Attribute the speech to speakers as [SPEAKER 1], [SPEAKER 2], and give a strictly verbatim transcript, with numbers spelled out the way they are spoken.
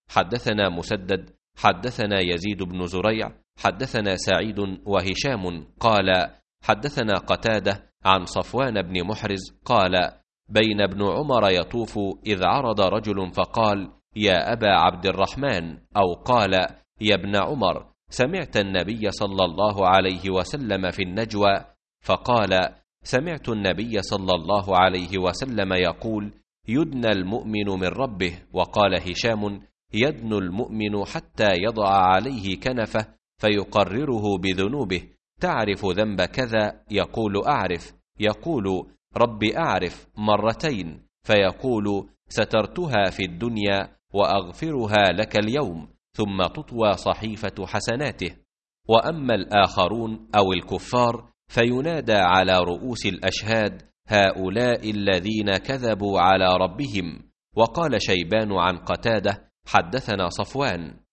[SPEAKER 1] حدثنا مسدد حدثنا يزيد بن زريع حدثنا سعيد وهشام قال حدثنا قتادة عن صفوان بن محرز قال بين ابن عمر يطوف إذ عرض رجل فقال يا أبا عبد الرحمن، أو قال يا ابن عمر، سمعت النبي صلى الله عليه وسلم في النجوى؟ فقال سمعت النبي صلى الله عليه وسلم يقول يدنى المؤمن من ربه. وقال هشام يدنو المؤمن حتى يضع عليه كنفه فيقرره بذنوبه، تعرف ذنب كذا؟ يقول أعرف. يقول رب أعرف مرتين، فيقول سترتها في الدنيا وأغفرها لك اليوم، ثم تطوى صحيفة حسناته. وأما الآخرون أو الكفار فينادى على رؤوس الأشهاد هؤلاء الذين كذبوا على ربهم. وقال شيبان عن قتادة حدثنا صفوان